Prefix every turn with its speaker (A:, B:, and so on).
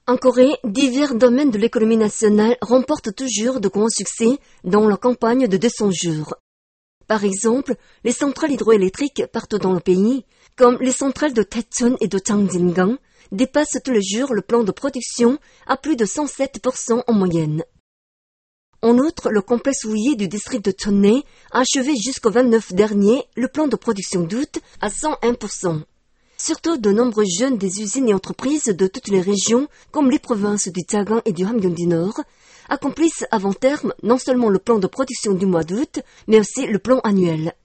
A: En Corée, divers domaines de l'économie nationale remportent toujours de grands succès dans la campagne de 200 jours. Par exemple, les centrales hydroélectriques partout dans le pays, comme les centrales de Taechon et de Changjingang, dépassent tous les jours le plan de production à plus de 107% en moyenne. En outre, le complexe houiller du district de Cheonnae a achevé jusqu'au 29 dernier le plan de production d'août à 101%. Surtout, de nombreux jeunes des usines et entreprises de toutes les régions, comme les provinces du Jagang et du Hamgyong du Nord, accomplissent avant terme non seulement le plan de production du mois d'août, mais aussi le plan annuel.